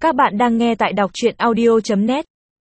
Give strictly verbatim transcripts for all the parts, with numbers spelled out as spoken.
Các bạn đang nghe tại đọc truyện audio chấm net.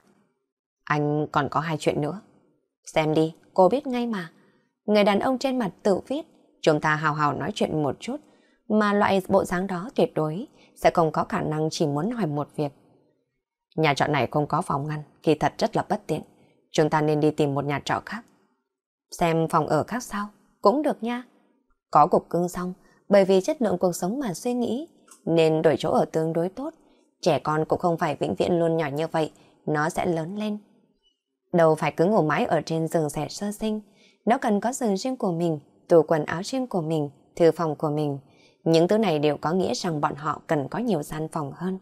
Anh còn có hai chuyện nữa. Xem đi, cô biết ngay mà. Người đàn ông trên mặt tự viết, chúng ta hào hào nói chuyện một chút, mà loại bộ dáng đó tuyệt đối sẽ không có khả năng chỉ muốn hỏi một việc. Nhà trọ này không có phòng ngăn, kỳ thật rất là bất tiện. Chúng ta nên đi tìm một nhà trọ khác. Xem phòng ở khác sao? Cũng được nha. Có cục cưng xong, bởi vì chất lượng cuộc sống mà suy nghĩ, nên đổi chỗ ở tương đối tốt. Trẻ con cũng không phải vĩnh viễn luôn nhỏ như vậy, nó sẽ lớn lên. Đâu phải cứ ngủ mãi ở trên giường sẻ sơ sinh, nó cần có giường riêng của mình, tủ quần áo riêng của mình, thư phòng của mình. Những thứ này đều có nghĩa rằng bọn họ cần có nhiều gian phòng hơn.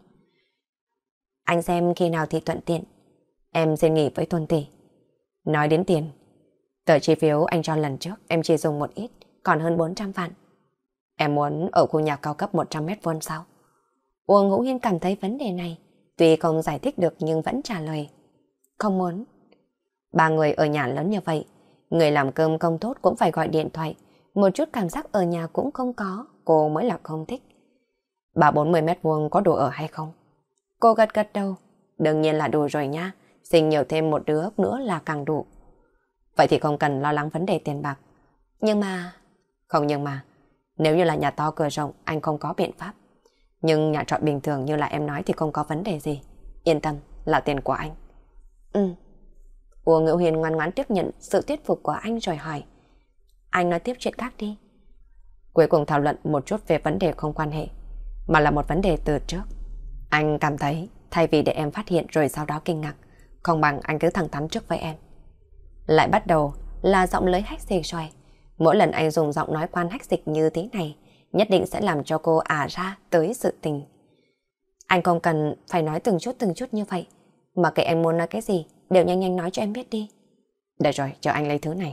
Anh xem khi nào thì thuận tiện. Em xin nghỉ với Tuân tỷ. Nói đến tiền, tờ chi phiếu anh cho lần trước em chỉ dùng một ít, còn hơn bốn trăm vạn. Em muốn ở khu nhà cao cấp một trăm mét vuông sao? Uông Ngũ Hiên cảm thấy vấn đề này, tuy không giải thích được nhưng vẫn trả lời. Không muốn. Ba người ở nhà lớn như vậy, người làm cơm không tốt cũng phải gọi điện thoại, một chút cảm giác ở nhà cũng không có, cô mới là không thích. Bà bốn mươi mét vuông có đủ ở hay không? Cô gật gật đầu. Đương nhiên là đủ rồi nha, sinh nhiều thêm một đứa nữa là càng đủ. Vậy thì không cần lo lắng vấn đề tiền bạc. Nhưng mà... Không nhưng mà, nếu như là nhà to cửa rộng, anh không có biện pháp. Nhưng nhà trọ bình thường như là em nói thì không có vấn đề gì. Yên tâm, là tiền của anh. Ừ. Uông Ngữ Hiền ngoan ngoãn tiếp nhận sự thuyết phục của anh rồi hỏi. Anh nói tiếp chuyện khác đi. Cuối cùng thảo luận một chút về vấn đề không quan hệ, mà là một vấn đề từ trước. Anh cảm thấy thay vì để em phát hiện rồi sau đó kinh ngạc, không bằng anh cứ thẳng thắn trước với em. Lại bắt đầu là giọng lưới hách dịch rồi. Mỗi lần anh dùng giọng nói quan hách dịch như thế này, nhất định sẽ làm cho cô ả ra tới sự tình. Anh không cần phải nói từng chút từng chút như vậy, mà kệ anh muốn nói cái gì đều nhanh nhanh nói cho em biết đi. Được rồi, chờ anh lấy thứ này.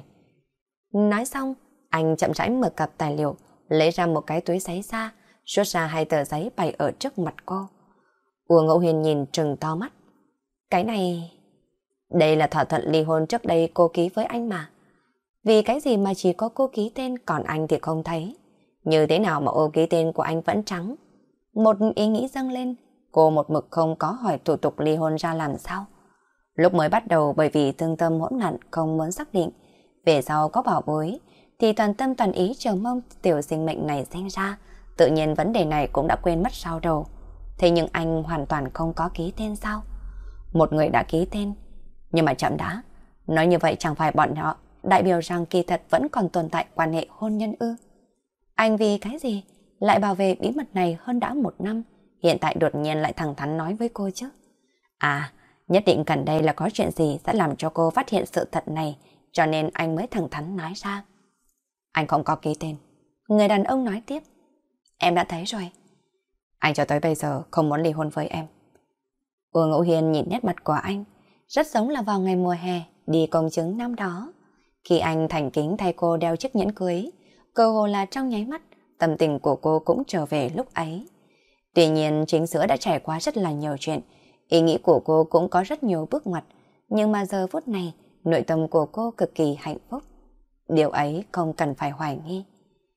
Nói xong, anh chậm rãi mở cặp tài liệu, lấy ra một cái túi giấy ra, rút ra hai tờ giấy bày ở trước mặt cô. Uông Ngẫu Hiền nhìn trừng to mắt. Cái này... Đây là thỏa thuận ly hôn trước đây cô ký với anh mà. Vì cái gì mà chỉ có cô ký tên còn anh thì không thấy? Như thế nào mà ô ký tên của anh vẫn trắng? Một ý nghĩ dâng lên, cô một mực không có hỏi thủ tục ly hôn ra làm sao. Lúc mới bắt đầu bởi vì thương tâm hỗn loạn không muốn xác định, về sau có bảo bối, thì toàn tâm toàn ý chờ mong tiểu sinh mệnh này sinh ra, tự nhiên vấn đề này cũng đã quên mất sau đầu. Thế nhưng anh hoàn toàn không có ký tên sao? Một người đã ký tên, nhưng mà chậm đã. Nói như vậy chẳng phải bọn họ đại biểu rằng kỳ thật vẫn còn tồn tại quan hệ hôn nhân ư? Anh vì cái gì lại bảo vệ bí mật này hơn đã một năm, hiện tại đột nhiên lại thẳng thắn nói với cô chứ? À, nhất định gần đây là có chuyện gì sẽ làm cho cô phát hiện sự thật này, cho nên anh mới thẳng thắn nói ra. Anh không có ký tên. Người đàn ông nói tiếp. Em đã thấy rồi. Anh cho tới bây giờ không muốn ly hôn với em. Uông Ngẫu Hiền nhìn nét mặt của anh, rất giống là vào ngày mùa hè đi công chứng năm đó. Khi anh thành kính thay cô đeo chiếc nhẫn cưới, cơ hồ là trong nháy mắt, tâm tình của cô cũng trở về lúc ấy. Tuy nhiên chính giữa đã trải qua rất là nhiều chuyện, ý nghĩ của cô cũng có rất nhiều bước ngoặt, nhưng mà giờ phút này, nội tâm của cô cực kỳ hạnh phúc. Điều ấy không cần phải hoài nghi.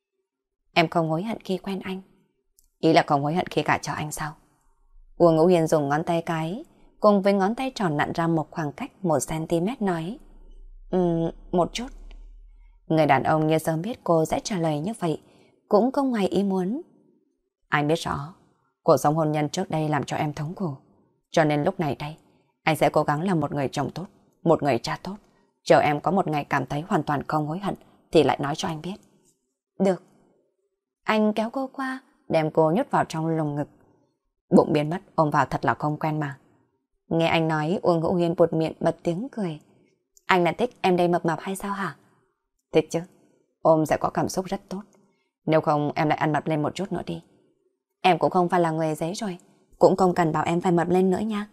Em không hối hận khi quen anh. Ý là không hối hận khi gả cho anh sao? Uông Ngũ Hiền dùng ngón tay cái, cùng với ngón tay tròn nặn ra một khoảng cách một xăng-ti-mét nói. Ừm, một chút. Người đàn ông như sớm biết cô sẽ trả lời như vậy, cũng không ngoài ý muốn. Anh biết rõ, cuộc sống hôn nhân trước đây làm cho em thống khổ. Cho nên lúc này đây, anh sẽ cố gắng làm một người chồng tốt, một người cha tốt. Chờ em có một ngày cảm thấy hoàn toàn không hối hận, thì lại nói cho anh biết. Được. Anh kéo cô qua, đem cô nhốt vào trong lồng ngực. Bụng biến mất, ôm vào thật là không quen mà. Nghe anh nói, Uông Ngũ Hiền buột miệng bật tiếng cười. Anh là thích em đây mập mạp hay sao hả? Thích chứ, ôm sẽ có cảm xúc rất tốt. Nếu không em lại ăn mập lên một chút nữa đi. Em cũng không phải là người giấy rồi, cũng không cần bảo em phải mập lên nữa nha.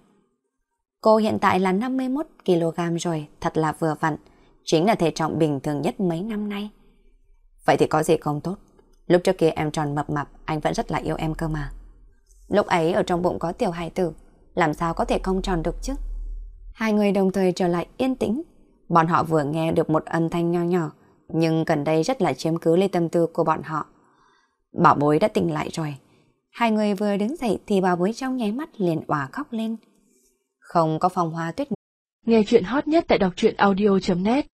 Cô hiện tại là năm mươi mốt ki lô gam rồi, thật là vừa vặn, chính là thể trọng bình thường nhất mấy năm nay. Vậy thì có gì không tốt? Lúc trước kia em tròn mập mập, anh vẫn rất là yêu em cơ mà. Lúc ấy ở trong bụng có tiểu hài tử, làm sao có thể không tròn được chứ? Hai người đồng thời trở lại yên tĩnh. Bọn họ vừa nghe được một âm thanh nho nhỏ, nhưng gần đây rất là chiếm cứ lấy tâm tư của bọn họ. Bảo bối đã tỉnh lại rồi. Hai người vừa đứng dậy thì bà Bối trong nháy mắt liền òa khóc lên. Không có phong hoa tuyết. Nghe chuyện hot nhất tại đọc truyện audio chấm net